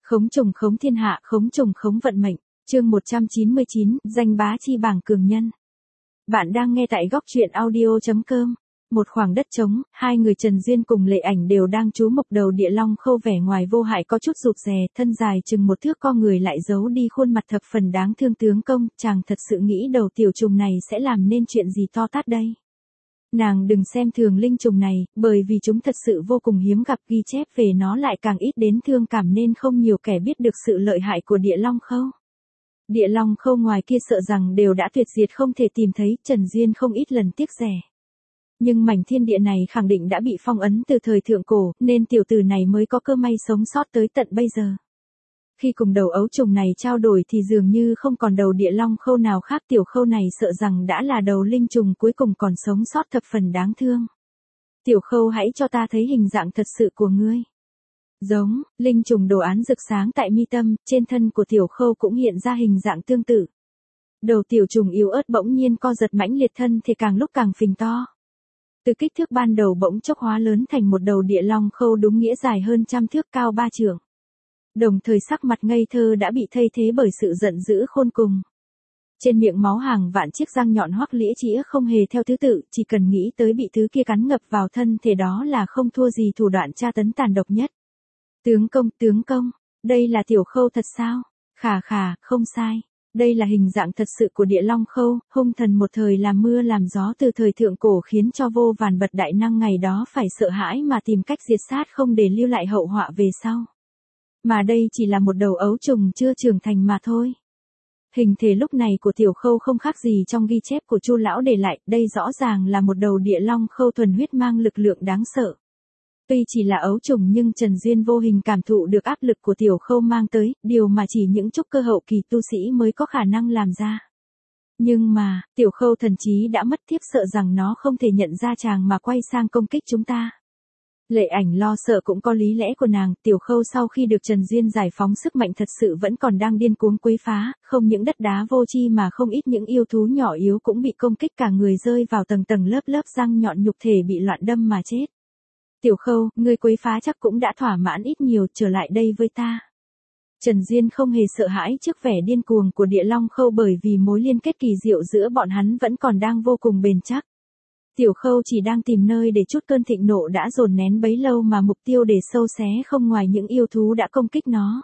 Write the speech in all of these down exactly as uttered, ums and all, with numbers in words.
Khống trùng khống thiên hạ, khống trùng khống vận mệnh. Chương một trăm chín mươi chín, danh bá chi bảng cường nhân. Bạn đang nghe tại góc truyện audio chấm com. Một khoảng đất trống, hai người Trần Duyên cùng Lệ Ảnh đều đang trú mộc đầu địa long khâu, vẻ ngoài vô hại có chút rụt rè, thân dài chừng một thước, con người lại giấu đi khuôn mặt thập phần đáng thương. Tướng công, chàng thật sự nghĩ đầu tiểu trùng này sẽ làm nên chuyện gì to tát đây? Nàng đừng xem thường linh trùng này, bởi vì chúng thật sự vô cùng hiếm gặp, ghi chép về nó lại càng ít đến thương cảm, nên không nhiều kẻ biết được sự lợi hại của địa long khâu. Địa long khâu ngoài kia sợ rằng đều đã tuyệt diệt không thể tìm thấy, Trần Duyên không ít lần tiếc rẻ. Nhưng mảnh thiên địa này khẳng định đã bị phong ấn từ thời thượng cổ, nên tiểu tử này mới có cơ may sống sót tới tận bây giờ. Khi cùng đầu ấu trùng này trao đổi thì dường như không còn đầu địa long khâu nào khác, tiểu khâu này sợ rằng đã là đầu linh trùng cuối cùng còn sống sót, thập phần đáng thương. Tiểu khâu, hãy cho ta thấy hình dạng thật sự của ngươi. Giống, linh trùng đồ án rực sáng tại mi tâm, trên thân của tiểu khâu cũng hiện ra hình dạng tương tự. Đầu tiểu trùng yếu ớt bỗng nhiên co giật mãnh liệt, thân thì càng lúc càng phình to. Từ kích thước ban đầu bỗng chốc hóa lớn thành một đầu địa long khâu đúng nghĩa dài hơn trăm thước, cao ba trượng. Đồng thời sắc mặt ngây thơ đã bị thay thế bởi sự giận dữ khôn cùng. Trên miệng máu hàng vạn chiếc răng nhọn hoắc lĩa chĩa không hề theo thứ tự, chỉ cần nghĩ tới bị thứ kia cắn ngập vào thân thể đó là không thua gì thủ đoạn tra tấn tàn độc nhất. Tướng công, tướng công, đây là tiểu khâu thật sao? Khà khà, không sai. Đây là hình dạng thật sự của địa long khâu, hung thần một thời làm mưa làm gió từ thời thượng cổ, khiến cho vô vàn bậc đại năng ngày đó phải sợ hãi mà tìm cách diệt sát, không để lưu lại hậu họa về sau. Mà đây chỉ là một đầu ấu trùng chưa trưởng thành mà thôi. Hình thể lúc này của tiểu khâu không khác gì trong ghi chép của Chu lão để lại, đây rõ ràng là một đầu địa long khâu thuần huyết mang lực lượng đáng sợ. Tuy chỉ là ấu trùng nhưng Trần Duyên vô hình cảm thụ được áp lực của tiểu khâu mang tới, điều mà chỉ những trúc cơ hậu kỳ tu sĩ mới có khả năng làm ra. Nhưng mà, tiểu khâu thần trí đã mất tiếp, sợ rằng nó không thể nhận ra chàng mà quay sang công kích chúng ta. Lệ Ảnh lo sợ cũng có lý lẽ của nàng, tiểu khâu sau khi được Trần Duyên giải phóng sức mạnh thật sự vẫn còn đang điên cuồng quấy phá, không những đất đá vô chi mà không ít những yêu thú nhỏ yếu cũng bị công kích, cả người rơi vào tầng tầng lớp lớp răng nhọn, nhục thể bị loạn đâm mà chết. Tiểu khâu, ngươi quấy phá chắc cũng đã thỏa mãn ít nhiều, trở lại đây với ta. Trần Duyên không hề sợ hãi trước vẻ điên cuồng của địa long khâu, bởi vì mối liên kết kỳ diệu giữa bọn hắn vẫn còn đang vô cùng bền chắc. Tiểu khâu chỉ đang tìm nơi để chút cơn thịnh nộ đã dồn nén bấy lâu, mà mục tiêu để sâu xé không ngoài những yêu thú đã công kích nó.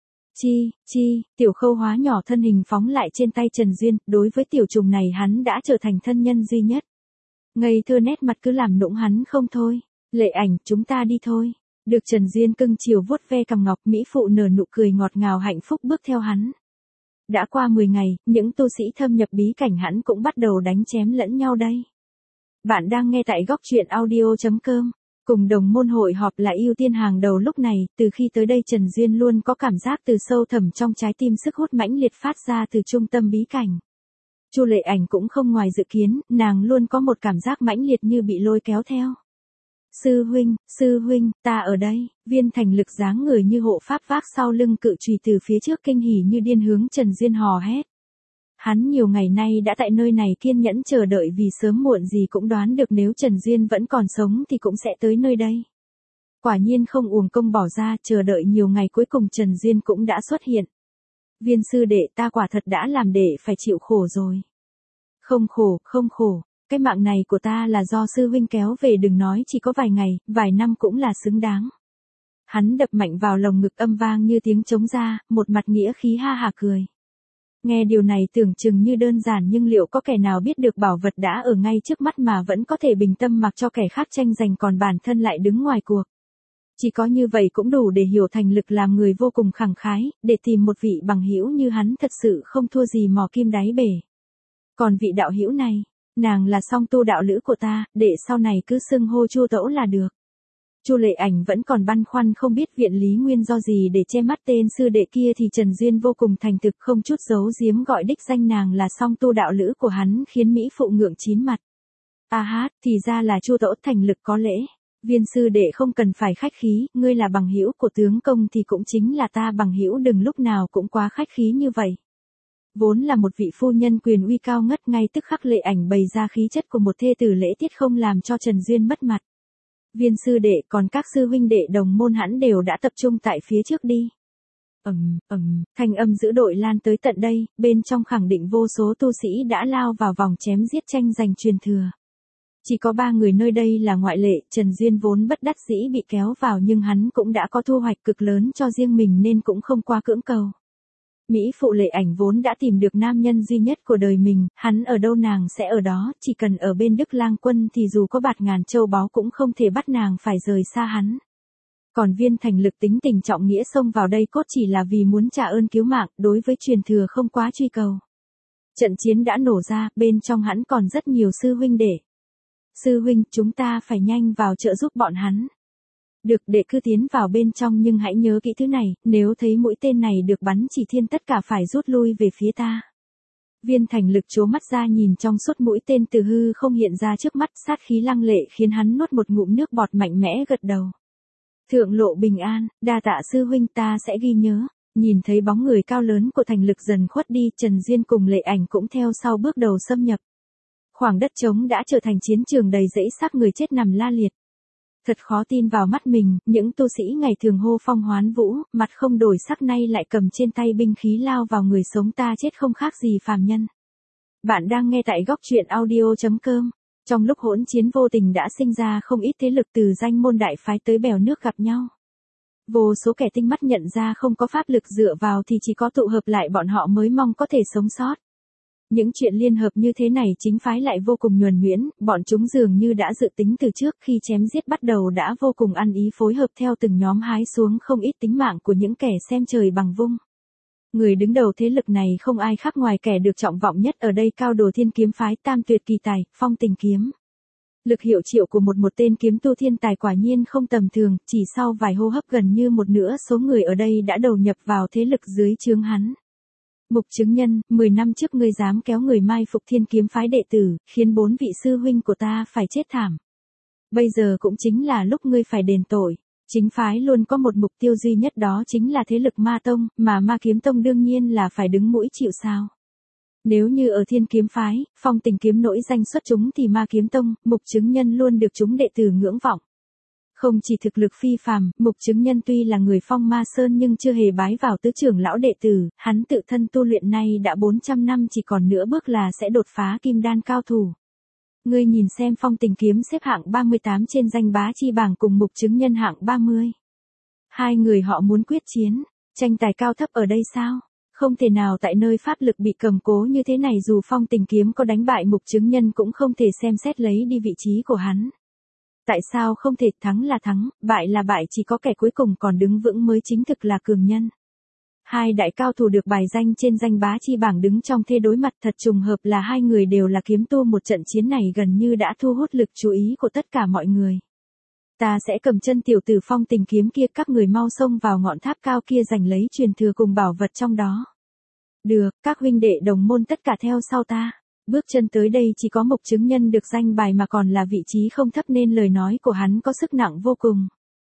Chi, chi, tiểu khâu hóa nhỏ thân hình phóng lại trên tay Trần Duyên, đối với tiểu trùng này hắn đã trở thành thân nhân duy nhất. Ngây thơ nét mặt cứ làm nũng hắn không thôi. Lệ Ảnh, chúng ta đi thôi. Được Trần Duyên cưng chiều vuốt ve cằm ngọc, mỹ phụ nở nụ cười ngọt ngào hạnh phúc bước theo hắn. Đã qua mười ngày, những tu sĩ thâm nhập bí cảnh hắn cũng bắt đầu đánh chém lẫn nhau đây. Bạn đang nghe tại góc truyện audio chấm com. Cùng đồng môn hội họp là ưu tiên hàng đầu lúc này, từ khi tới đây Trần Duyên luôn có cảm giác từ sâu thẳm trong trái tim sức hút mãnh liệt phát ra từ trung tâm bí cảnh. Chu Lệ Ảnh cũng không ngoài dự kiến, nàng luôn có một cảm giác mãnh liệt như bị lôi kéo theo. Sư huynh, sư huynh, ta ở đây. Viên Thành Lực dáng người như hộ pháp vác sau lưng cự chùy từ phía trước kinh hỉ như điên hướng Trần Duyên hò hét. Hắn nhiều ngày nay đã tại nơi này kiên nhẫn chờ đợi, vì sớm muộn gì cũng đoán được nếu Trần Duyên vẫn còn sống thì cũng sẽ tới nơi đây. Quả nhiên không uổng công bỏ ra, chờ đợi nhiều ngày cuối cùng Trần Duyên cũng đã xuất hiện. Viên sư đệ, ta quả thật đã làm đệ phải chịu khổ rồi. Không khổ, không khổ. Cái mạng này của ta là do sư huynh kéo về, đừng nói chỉ có vài ngày, vài năm cũng là xứng đáng. Hắn đập mạnh vào lồng ngực, âm vang như tiếng trống ra, một mặt nghĩa khí ha hả cười. Nghe điều này tưởng chừng như đơn giản, nhưng liệu có kẻ nào biết được bảo vật đã ở ngay trước mắt mà vẫn có thể bình tâm mặc cho kẻ khác tranh giành, còn bản thân lại đứng ngoài cuộc. Chỉ có như vậy cũng đủ để hiểu Thành Lực làm người vô cùng khẳng khái, để tìm một vị bằng hữu như hắn thật sự không thua gì mò kim đáy bể. Còn vị đạo hữu này, nàng là song tu đạo lữ của ta, để sau này cứ xưng hô Chu Tẩu là được. Chu Lệ Ảnh vẫn còn băn khoăn không biết viện lý nguyên do gì để che mắt tên sư đệ kia, thì Trần Duyên vô cùng thành thực không chút giấu giếm gọi đích danh nàng là song tu đạo lữ của hắn, khiến mỹ phụ ngượng chín mặt. A hát, thì ra là Chu Tẩu. Thành Lực có lễ. Viên sư đệ không cần phải khách khí, ngươi là bằng hữu của tướng công thì cũng chính là ta bằng hữu, đừng lúc nào cũng quá khách khí như vậy. Vốn là một vị phu nhân quyền uy cao ngất, ngay tức khắc Lệ Ảnh bày ra khí chất của một thê tử lễ tiết không làm cho Trần Duyên mất mặt. Viên sư đệ, còn các sư huynh đệ đồng môn hẳn đều đã tập trung tại phía trước đi. Ầm, ầm, thanh âm dữ dội lan tới tận đây, bên trong khẳng định vô số tu sĩ đã lao vào vòng chém giết tranh giành truyền thừa. Chỉ có ba người nơi đây là ngoại lệ, Trần Duyên vốn bất đắc dĩ bị kéo vào nhưng hắn cũng đã có thu hoạch cực lớn cho riêng mình nên cũng không quá cưỡng cầu. Mỹ phụ Lệ Ảnh vốn đã tìm được nam nhân duy nhất của đời mình, hắn ở đâu nàng sẽ ở đó, chỉ cần ở bên Đức Lang Quân thì dù có bạt ngàn châu báu cũng không thể bắt nàng phải rời xa hắn. Còn Viên Thành Lực tính tình trọng nghĩa xông vào đây cốt chỉ là vì muốn trả ơn cứu mạng, đối với truyền thừa không quá truy cầu. Trận chiến đã nổ ra, bên trong hắn còn rất nhiều sư huynh đệ. Sư huynh, chúng ta phải nhanh vào trợ giúp bọn hắn. Được, đệ cứ tiến vào bên trong nhưng hãy nhớ kỹ thứ này, nếu thấy mũi tên này được bắn chỉ thiên tất cả phải rút lui về phía ta. Viên Thành Lực trố mắt ra nhìn trong suốt mũi tên từ hư không hiện ra trước mắt, sát khí lăng lệ khiến hắn nuốt một ngụm nước bọt mạnh mẽ gật đầu. Thượng lộ bình an, đa tạ sư huynh, ta sẽ ghi nhớ. Nhìn thấy bóng người cao lớn của Thành Lực dần khuất đi, Trần Duyên cùng Lệ Ảnh cũng theo sau bước đầu xâm nhập. Khoảng đất trống đã trở thành chiến trường đầy rẫy xác người chết nằm la liệt. Thật khó tin vào mắt mình, những tu sĩ ngày thường hô phong hoán vũ, mặt không đổi sắc nay lại cầm trên tay binh khí lao vào người sống ta chết không khác gì phàm nhân. Bạn đang nghe tại góc truyện audio chấm com. Trong lúc hỗn chiến vô tình đã sinh ra không ít thế lực từ danh môn đại phái tới bèo nước gặp nhau. Vô số kẻ tinh mắt nhận ra không có pháp lực dựa vào thì chỉ có tụ hợp lại bọn họ mới mong có thể sống sót. Những chuyện liên hợp như thế này chính phái lại vô cùng nhuần nhuyễn, bọn chúng dường như đã dự tính từ trước khi chém giết bắt đầu đã vô cùng ăn ý phối hợp theo từng nhóm hái xuống không ít tính mạng của những kẻ xem trời bằng vung. Người đứng đầu thế lực này không ai khác ngoài kẻ được trọng vọng nhất ở đây Cao Đồ Thiên kiếm phái Tam Tuyệt Kỳ Tài, Phong Tình Kiếm. Lực hiệu triệu của một một tên kiếm tu thiên tài quả nhiên không tầm thường, chỉ sau vài hô hấp gần như một nửa số người ở đây đã đầu nhập vào thế lực dưới trướng hắn. Mục Chứng Nhân, mười năm trước ngươi dám kéo người mai phục Thiên kiếm phái đệ tử, khiến bốn vị sư huynh của ta phải chết thảm. Bây giờ cũng chính là lúc ngươi phải đền tội. Chính phái luôn có một mục tiêu duy nhất, đó chính là thế lực Ma Tông, mà Ma Kiếm Tông đương nhiên là phải đứng mũi chịu sào. Nếu như ở Thiên kiếm phái, Phong Tình kiếm nổi danh xuất chúng thì Ma Kiếm Tông, Mục Chứng Nhân luôn được chúng đệ tử ngưỡng vọng. Không chỉ thực lực phi phàm, Mục Chứng Nhân tuy là người Phong Ma Sơn nhưng chưa hề bái vào tứ trưởng lão đệ tử, hắn tự thân tu luyện nay đã bốn trăm năm, chỉ còn nửa bước là sẽ đột phá kim đan cao thủ. Ngươi nhìn xem, Phong Tình kiếm xếp hạng ba mươi tám trên danh bá chi bảng cùng Mục Chứng Nhân hạng ba mươi. Hai người họ muốn quyết chiến, tranh tài cao thấp ở đây sao? Không thể nào, tại nơi pháp lực bị cầm cố như thế này dù Phong Tình kiếm có đánh bại Mục Chứng Nhân cũng không thể xem xét lấy đi vị trí của hắn. Tại sao không thể? Thắng là thắng, bại là bại, chỉ có kẻ cuối cùng còn đứng vững mới chính thực là cường nhân. Hai đại cao thủ được bài danh trên danh bá chi bảng đứng trong thế đối mặt, thật trùng hợp là hai người đều là kiếm tu, một trận chiến này gần như đã thu hút lực chú ý của tất cả mọi người. Ta sẽ cầm chân tiểu tử Phong Tình kiếm kia, các người mau xông vào ngọn tháp cao kia giành lấy truyền thừa cùng bảo vật trong đó. Được, các huynh đệ đồng môn tất cả theo sau ta. Bước chân tới đây chỉ có Mục Chứng Nhân được danh bài mà còn là vị trí không thấp nên lời nói của hắn có sức nặng vô cùng.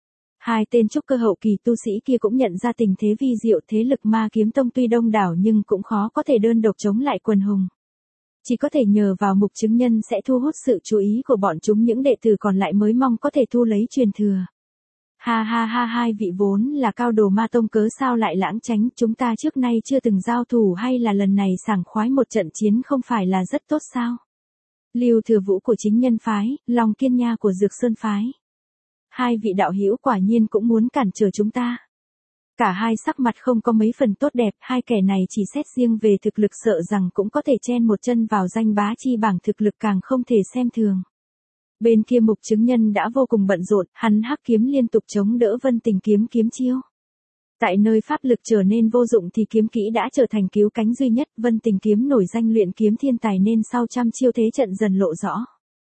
Hai tên trúc cơ hậu kỳ tu sĩ kia cũng nhận ra tình thế vi diệu, thế lực Ma Kiếm Tông tuy đông đảo nhưng cũng khó có thể đơn độc chống lại quần hùng. Chỉ có thể nhờ vào Mục Chứng Nhân sẽ thu hút sự chú ý của bọn chúng, những đệ tử còn lại mới mong có thể thu lấy truyền thừa. Ha ha ha, hai vị vốn là cao đồ Ma Tông cớ sao lại lãng tránh, chúng ta trước nay chưa từng giao thủ hay là lần này sảng khoái một trận chiến không phải là rất tốt sao? Lưu Thừa Vũ của Chính Nhân phái, Long Kiên Nha của Dược Sơn phái. Hai vị đạo hữu quả nhiên cũng muốn cản trở chúng ta. Cả hai sắc mặt không có mấy phần tốt đẹp, hai kẻ này chỉ xét riêng về thực lực sợ rằng cũng có thể chen một chân vào danh bá chi bảng, thực lực càng không thể xem thường. Bên kia Mục Chứng Nhân đã vô cùng bận rộn, hắn hắc kiếm liên tục chống đỡ Vân Tình kiếm kiếm chiêu. Tại nơi pháp lực trở nên vô dụng thì kiếm kỹ đã trở thành cứu cánh duy nhất, Vân Tình kiếm nổi danh luyện kiếm thiên tài nên sau trăm chiêu thế trận dần lộ rõ.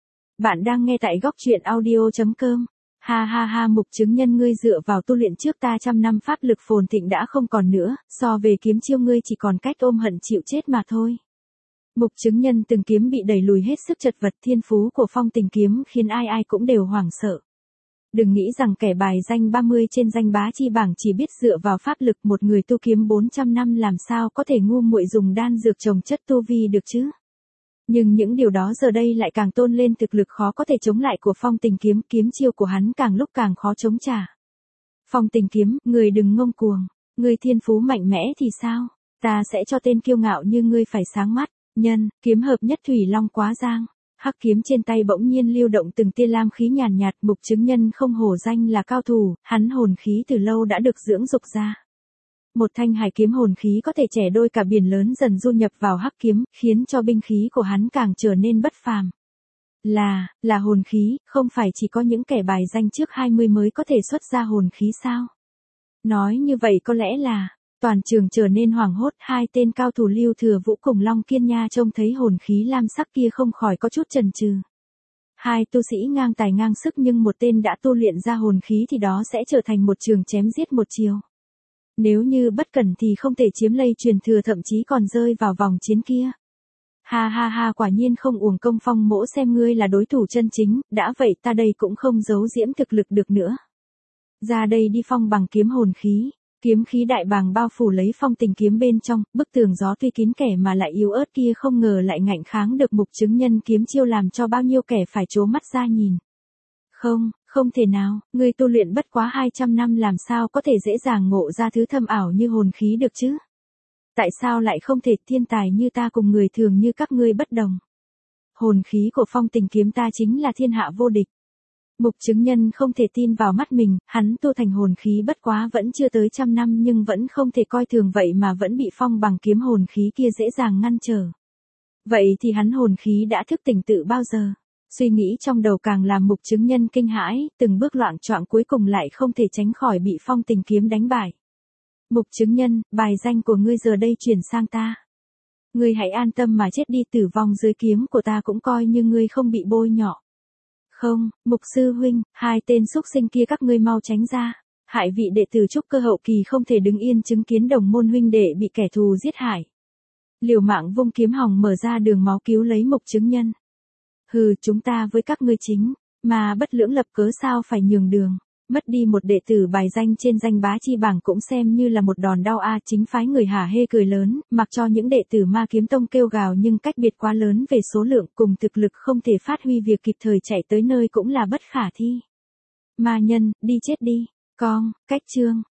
Bạn đang nghe tại góc truyện audio chấm com. Ha ha ha, Mục Chứng Nhân, ngươi dựa vào tu luyện trước ta trăm năm pháp lực phồn thịnh đã không còn nữa, so về kiếm chiêu ngươi chỉ còn cách ôm hận chịu chết mà thôi. Mục Chứng Nhân từng kiếm bị đẩy lùi hết sức chật vật, thiên phú của Phong Tình kiếm khiến ai ai cũng đều hoảng sợ. Đừng nghĩ rằng kẻ bài danh ba mươi trên danh bá chi bảng chỉ biết dựa vào pháp lực, một người tu kiếm bốn trăm năm làm sao có thể ngu muội dùng đan dược trồng chất tu vi được chứ. Nhưng những điều đó giờ đây lại càng tôn lên thực lực khó có thể chống lại của Phong Tình kiếm, kiếm chiêu của hắn càng lúc càng khó chống trả. Phong Tình kiếm, người đừng ngông cuồng. Ngươi thiên phú mạnh mẽ thì sao? Ta sẽ cho tên kiêu ngạo như ngươi phải sáng mắt. Nhân, kiếm hợp nhất thủy long quá giang. Hắc kiếm trên tay bỗng nhiên lưu động từng tia lam khí nhàn nhạt, Mục Chứng Nhân không hổ danh là cao thủ, hắn hồn khí từ lâu đã được dưỡng dục ra. Một thanh hải kiếm hồn khí có thể chẻ đôi cả biển lớn dần du nhập vào hắc kiếm, khiến cho binh khí của hắn càng trở nên bất phàm. Là, là hồn khí, không phải chỉ có những kẻ bài danh trước hai mươi mới có thể xuất ra hồn khí sao? Nói như vậy có lẽ là, toàn trường trở nên hoảng hốt, hai tên cao thủ Lưu Thừa Vũ cùng Long Kiên Nha trông thấy hồn khí lam sắc kia không khỏi có chút chần chừ. Hai tu sĩ ngang tài ngang sức nhưng một tên đã tu luyện ra hồn khí thì đó sẽ trở thành một trường chém giết một chiều. Nếu như bất cẩn thì không thể chiếm lây truyền thừa, thậm chí còn rơi vào vòng chiến kia. Ha ha ha, quả nhiên không uổng công Phong Mỗ xem ngươi là đối thủ chân chính, đã vậy ta đây cũng không giấu giễm thực lực được nữa. Ra đây đi. Phong bằng kiếm hồn khí, kiếm khí đại bàng bao phủ lấy Phong Tình kiếm bên trong, bức tường gió tuy kín kẻ mà lại yếu ớt kia không ngờ lại ngạnh kháng được Mục Chứng Nhân kiếm chiêu, làm cho bao nhiêu kẻ phải trố mắt ra nhìn. Không, không thể nào, ngươi tu luyện bất quá hai trăm năm làm sao có thể dễ dàng ngộ ra thứ thâm ảo như hồn khí được chứ? Tại sao lại không thể? Thiên tài như ta cùng người thường như các ngươi bất đồng. Hồn khí của Phong Tình kiếm ta chính là thiên hạ vô địch. Mục Chứng Nhân không thể tin vào mắt mình, hắn tu thành hồn khí bất quá vẫn chưa tới trăm năm nhưng vẫn không thể coi thường vậy mà vẫn bị phong bằng kiếm hồn khí kia dễ dàng ngăn trở. Vậy thì hắn hồn khí đã thức tỉnh tự bao giờ? Suy nghĩ trong đầu càng làm Mục Chứng Nhân kinh hãi, từng bước loạng choạng cuối cùng lại không thể tránh khỏi bị Phong Tình kiếm đánh bại. Mục Chứng Nhân, bài danh của ngươi giờ đây chuyển sang ta. Ngươi hãy an tâm mà chết đi, tử vong dưới kiếm của ta cũng coi như ngươi không bị bôi nhọ. Không, Mục sư huynh, hai tên xúc sinh kia các ngươi mau tránh ra. Hại vị đệ tử trúc cơ hậu kỳ không thể đứng yên chứng kiến đồng môn huynh đệ bị kẻ thù giết hại. Liều mạng vung kiếm hòng mở ra đường máu cứu lấy Mục Chứng Nhân. Hừ, chúng ta với các ngươi chính mà bất lưỡng lập, cớ sao phải nhường đường. Mất đi một đệ tử bài danh trên danh bá chi bảng cũng xem như là một đòn đau a. Chính phái người hả hê cười lớn, mặc cho những đệ tử Ma Kiếm Tông kêu gào nhưng cách biệt quá lớn về số lượng cùng thực lực không thể phát huy việc kịp thời chạy tới nơi cũng là bất khả thi. Ma nhân, đi chết đi. Con, cách chương.